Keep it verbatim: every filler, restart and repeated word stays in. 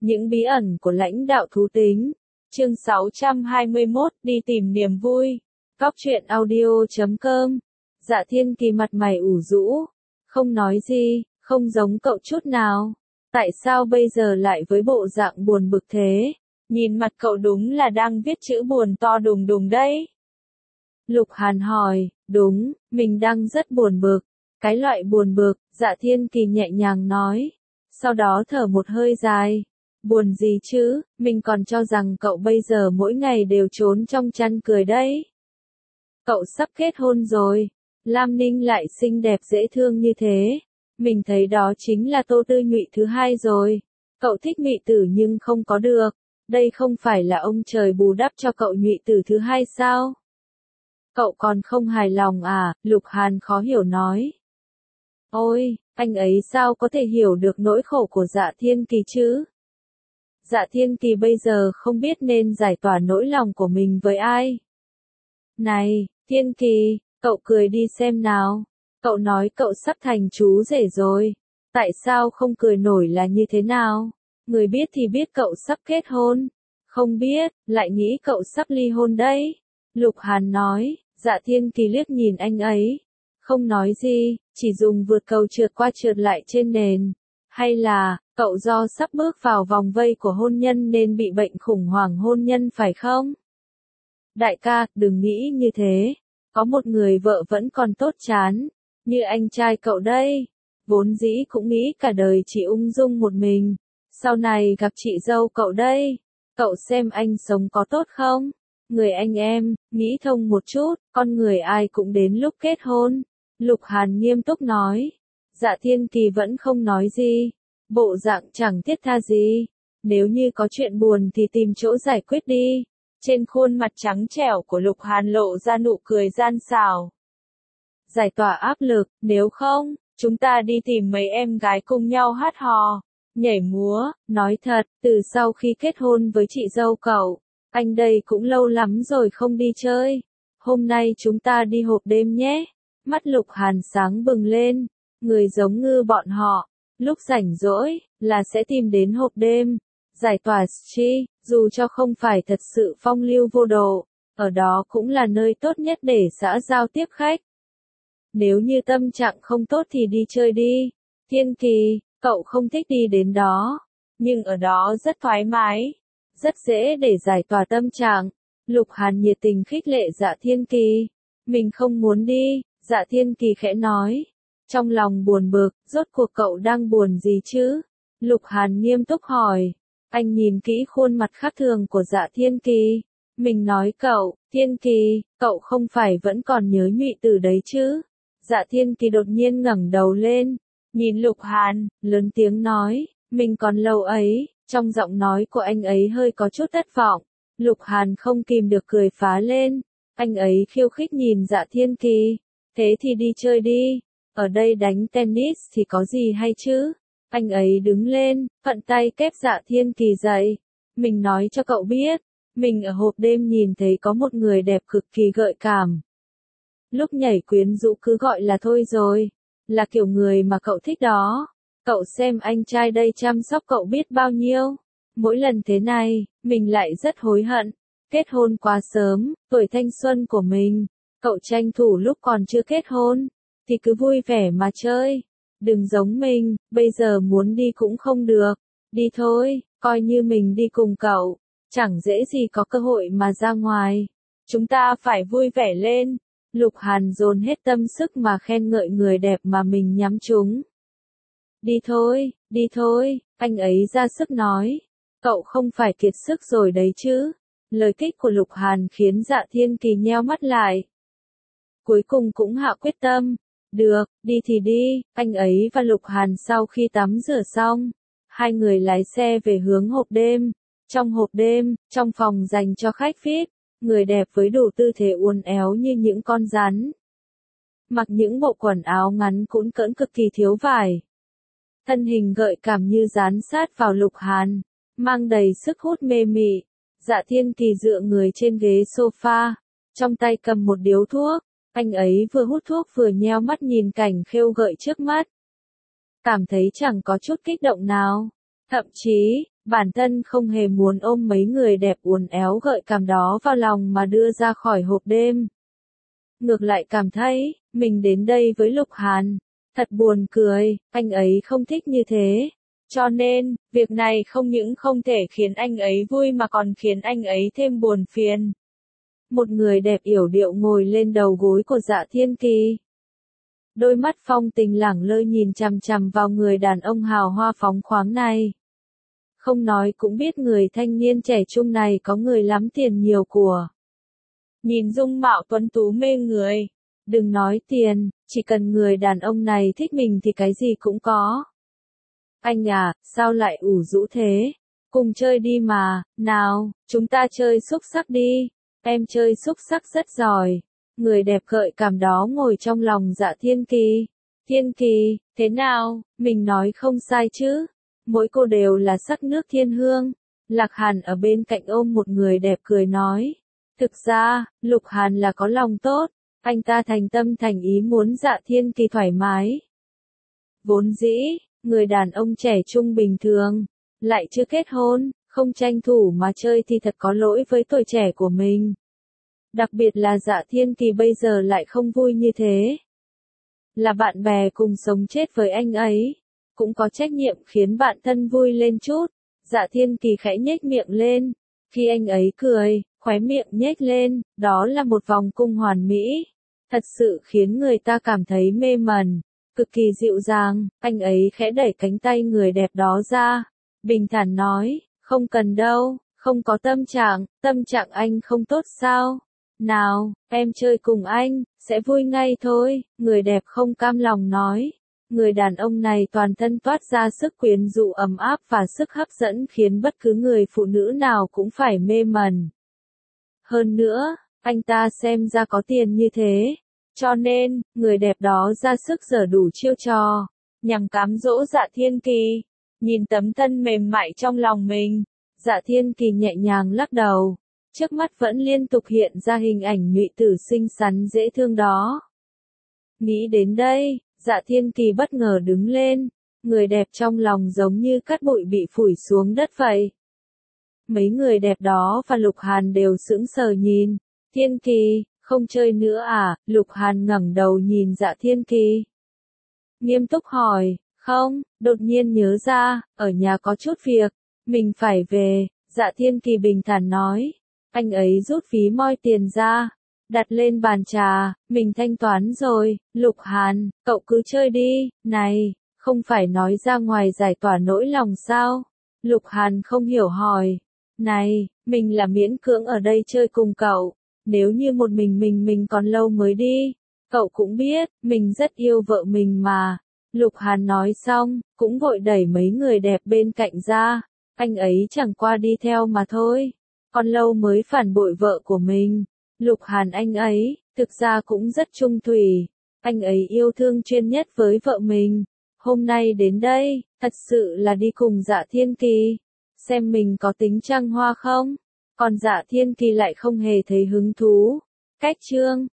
Những bí ẩn của lãnh đạo thú tính. Chương sáu trăm hai mươi mốt, đi tìm niềm vui. Cóc truyện audio chấm com. Dạ Thiên Kỳ mặt mày ủ rũ, không nói gì, không giống cậu chút nào. Tại sao bây giờ lại với bộ dạng buồn bực thế? Nhìn mặt cậu đúng là đang viết chữ buồn to đùng đùng đấy. Lục Hàn hỏi, đúng, mình đang rất buồn bực. Cái loại buồn bực, Dạ Thiên Kỳ nhẹ nhàng nói. Sau đó thở một hơi dài. Buồn gì chứ, mình còn cho rằng cậu bây giờ mỗi ngày đều trốn trong chăn cười đấy. Cậu sắp kết hôn rồi. Lam Ninh lại xinh đẹp dễ thương như thế. Mình thấy đó chính là Tô Tư Nhụy thứ hai rồi. Cậu thích Nhụy tử nhưng không có được. Đây không phải là ông trời bù đắp cho cậu Nhụy tử thứ hai sao? Cậu còn không hài lòng à? Lục Hàn khó hiểu nói. Ôi, anh ấy sao có thể hiểu được nỗi khổ của Dạ Thiên Kỳ chứ? Dạ Thiên Kỳ bây giờ không biết nên giải tỏa nỗi lòng của mình với ai. Này, Thiên Kỳ, cậu cười đi xem nào. Cậu nói cậu sắp thành chú rể rồi. Tại sao không cười nổi là như thế nào? Người biết thì biết cậu sắp kết hôn. Không biết, lại nghĩ cậu sắp ly hôn đấy. Lục Hàn nói. Dạ Thiên Kỳ liếc nhìn anh ấy. Không nói gì, chỉ dùng vượt cầu trượt qua trượt lại trên nền. Hay là, cậu do sắp bước vào vòng vây của hôn nhân nên bị bệnh khủng hoảng hôn nhân phải không? Đại ca, đừng nghĩ như thế. Có một người vợ vẫn còn tốt chán. Như anh trai cậu đây. Vốn dĩ cũng nghĩ cả đời chỉ ung dung một mình. Sau này gặp chị dâu cậu đây. Cậu xem anh sống có tốt không? Người anh em, nghĩ thông một chút, con người ai cũng đến lúc kết hôn. Lục Hàn nghiêm túc nói. Dạ Thiên Kỳ vẫn không nói gì. Bộ dạng chẳng thiết tha gì. Nếu như có chuyện buồn thì tìm chỗ giải quyết đi. Trên khuôn mặt trắng trẻo của Lục Hàn lộ ra nụ cười gian xảo. Giải tỏa áp lực, nếu không, chúng ta đi tìm mấy em gái cùng nhau hát hò, nhảy múa. Nói thật, từ sau khi kết hôn với chị dâu cậu, anh đây cũng lâu lắm rồi không đi chơi. Hôm nay chúng ta đi hộp đêm nhé. Mắt Lục Hàn sáng bừng lên. Người giống ngư bọn họ, lúc rảnh rỗi, là sẽ tìm đến hộp đêm. Giải tỏa stress, dù cho không phải thật sự phong lưu vô độ, ở đó cũng là nơi tốt nhất để xã giao tiếp khách. Nếu như tâm trạng không tốt thì đi chơi đi. Thiên Kỳ, cậu không thích đi đến đó, nhưng ở đó rất thoải mái, rất dễ để giải tỏa tâm trạng. Lục Hàn nhiệt tình khích lệ Dạ Thiên Kỳ. Mình không muốn đi, Dạ Thiên Kỳ khẽ nói. Trong lòng buồn bực, rốt cuộc cậu đang buồn gì chứ? Lục Hàn nghiêm túc hỏi. Anh nhìn kỹ khuôn mặt khác thường của Dạ Thiên Kỳ. Mình nói cậu, Thiên Kỳ, cậu không phải vẫn còn nhớ Nhụy tử đấy chứ? Dạ Thiên Kỳ đột nhiên ngẩng đầu lên, nhìn Lục Hàn, lớn tiếng nói, mình còn lâu ấy. Trong giọng nói của anh ấy hơi có chút thất vọng. Lục Hàn không kìm được cười phá lên. Anh ấy khiêu khích nhìn Dạ Thiên Kỳ. Thế thì đi chơi đi. Ở đây đánh tennis thì có gì hay chứ? Anh ấy đứng lên, phận tay kép Dạ Thiên Kỳ dậy. Mình nói cho cậu biết, mình ở hộp đêm nhìn thấy có một người đẹp cực kỳ gợi cảm. Lúc nhảy quyến rũ cứ gọi là thôi rồi. Là kiểu người mà cậu thích đó. Cậu xem anh trai đây chăm sóc cậu biết bao nhiêu. Mỗi lần thế này, mình lại rất hối hận. Kết hôn quá sớm, tuổi thanh xuân của mình. Cậu tranh thủ lúc còn chưa kết hôn, thì cứ vui vẻ mà chơi. Đừng giống mình, bây giờ muốn đi cũng không được. Đi thôi, coi như mình đi cùng cậu. Chẳng dễ gì có cơ hội mà ra ngoài. Chúng ta phải vui vẻ lên. Lục Hàn dồn hết tâm sức mà khen ngợi người đẹp mà mình nhắm trúng. Đi thôi, đi thôi, anh ấy ra sức nói. Cậu không phải kiệt sức rồi đấy chứ? Lời kích của Lục Hàn khiến Dạ Thiên Kỳ nheo mắt lại. Cuối cùng cũng hạ quyết tâm. Được, đi thì đi. Anh ấy và Lục Hàn sau khi tắm rửa xong, hai người lái xe về hướng hộp đêm. Trong hộp đêm, trong phòng dành cho khách vi ai pi, người đẹp với đủ tư thế uốn éo như những con rắn. Mặc những bộ quần áo ngắn cũn cỡn cực kỳ thiếu vải. Thân hình gợi cảm như dán sát vào Lục Hàn, mang đầy sức hút mê mị. Dạ Thiên Kỳ dựa người trên ghế sofa, trong tay cầm một điếu thuốc. Anh ấy vừa hút thuốc vừa nheo mắt nhìn cảnh khêu gợi trước mắt. Cảm thấy chẳng có chút kích động nào. Thậm chí, Bản thân không hề muốn ôm mấy người đẹp uốn éo gợi cảm đó vào lòng mà đưa ra khỏi hộp đêm. Ngược lại cảm thấy, mình đến đây với Lục Hàn, thật buồn cười, anh ấy không thích như thế. Cho nên, việc này không những không thể khiến anh ấy vui mà còn khiến anh ấy thêm buồn phiền. Một người đẹp yểu điệu ngồi lên đầu gối của Dạ Thiên Kỳ. Đôi mắt phong tình lẳng lơ nhìn chằm chằm vào người đàn ông hào hoa phóng khoáng này. Không nói cũng biết người thanh niên trẻ trung này có người lắm tiền nhiều của. Nhìn dung mạo tuấn tú mê người. Đừng nói tiền, chỉ cần người đàn ông này thích mình thì cái gì cũng có. Anh à, sao lại ủ rũ thế? Cùng chơi đi mà, nào, chúng ta chơi xúc xắc đi. Em chơi xúc xắc rất giỏi. Người đẹp gợi cảm đó ngồi trong lòng Dạ Thiên Kỳ. Thiên Kỳ, thế nào, mình nói không sai chứ? Mỗi cô đều là sắc nước thiên hương. Lạc Hàn ở bên cạnh ôm một người đẹp cười nói. Thực ra, Lục Hàn là có lòng tốt. Anh ta thành tâm thành ý muốn Dạ Thiên Kỳ thoải mái. Vốn dĩ, người đàn ông trẻ trung bình thường, lại chưa kết hôn, không tranh thủ mà chơi thì thật có lỗi với tuổi trẻ của mình. Đặc biệt là Dạ Thiên Kỳ bây giờ lại không vui như thế. Là bạn bè cùng sống chết với anh ấy, cũng có trách nhiệm khiến bạn thân vui lên chút. Dạ Thiên Kỳ khẽ nhếch miệng lên, khi anh ấy cười, khóe miệng nhếch lên, đó là một vòng cung hoàn mỹ. Thật sự khiến người ta cảm thấy mê mẩn, cực kỳ dịu dàng, anh ấy khẽ đẩy cánh tay người đẹp đó ra, bình thản nói, không cần đâu, không có tâm trạng, tâm trạng anh không tốt sao? Nào, em chơi cùng anh, sẽ vui ngay thôi, người đẹp không cam lòng nói. Người đàn ông này toàn thân toát ra sức quyến rũ ấm áp và sức hấp dẫn khiến bất cứ người phụ nữ nào cũng phải mê mẩn. Hơn nữa, anh ta xem ra có tiền như thế. Cho nên, người đẹp đó ra sức giở đủ chiêu trò, nhằm cám dỗ Dạ Thiên Kỳ. Nhìn tấm thân mềm mại trong lòng mình, Dạ Thiên Kỳ nhẹ nhàng lắc đầu. Trước mắt vẫn liên tục hiện ra hình ảnh nhụy tử xinh xắn dễ thương đó. Nghĩ đến đây, Dạ Thiên Kỳ bất ngờ đứng lên, người đẹp trong lòng giống như cát bụi bị phủi xuống đất vậy. Mấy người đẹp đó và Lục Hàn đều sững sờ nhìn. Thiên Kỳ, không chơi nữa à? Lục Hàn ngẩng đầu nhìn Dạ Thiên Kỳ. Nghiêm túc hỏi, không, đột nhiên nhớ ra, ở nhà có chút việc, mình phải về. Dạ Thiên Kỳ bình thản nói. Anh ấy rút ví moi tiền ra, đặt lên bàn trà, mình thanh toán rồi. Lục Hàn, cậu cứ chơi đi, này, không phải nói ra ngoài giải tỏa nỗi lòng sao? Lục Hàn không hiểu hỏi. Này, mình là miễn cưỡng ở đây chơi cùng cậu, nếu như một mình mình mình còn lâu mới đi. Cậu cũng biết, mình rất yêu vợ mình mà. Lục Hàn nói xong, cũng vội đẩy mấy người đẹp bên cạnh ra. Anh ấy chẳng qua đi theo mà thôi. Còn lâu mới phản bội vợ của mình. Lục Hàn anh ấy, thực ra cũng rất trung thủy. Anh ấy yêu thương chuyên nhất với vợ mình. Hôm nay đến đây, thật sự là đi cùng Dạ Thiên Kỳ. Xem mình có tính trăng hoa không? Còn Dạ Thiên Kỳ lại không hề thấy hứng thú. Cách chương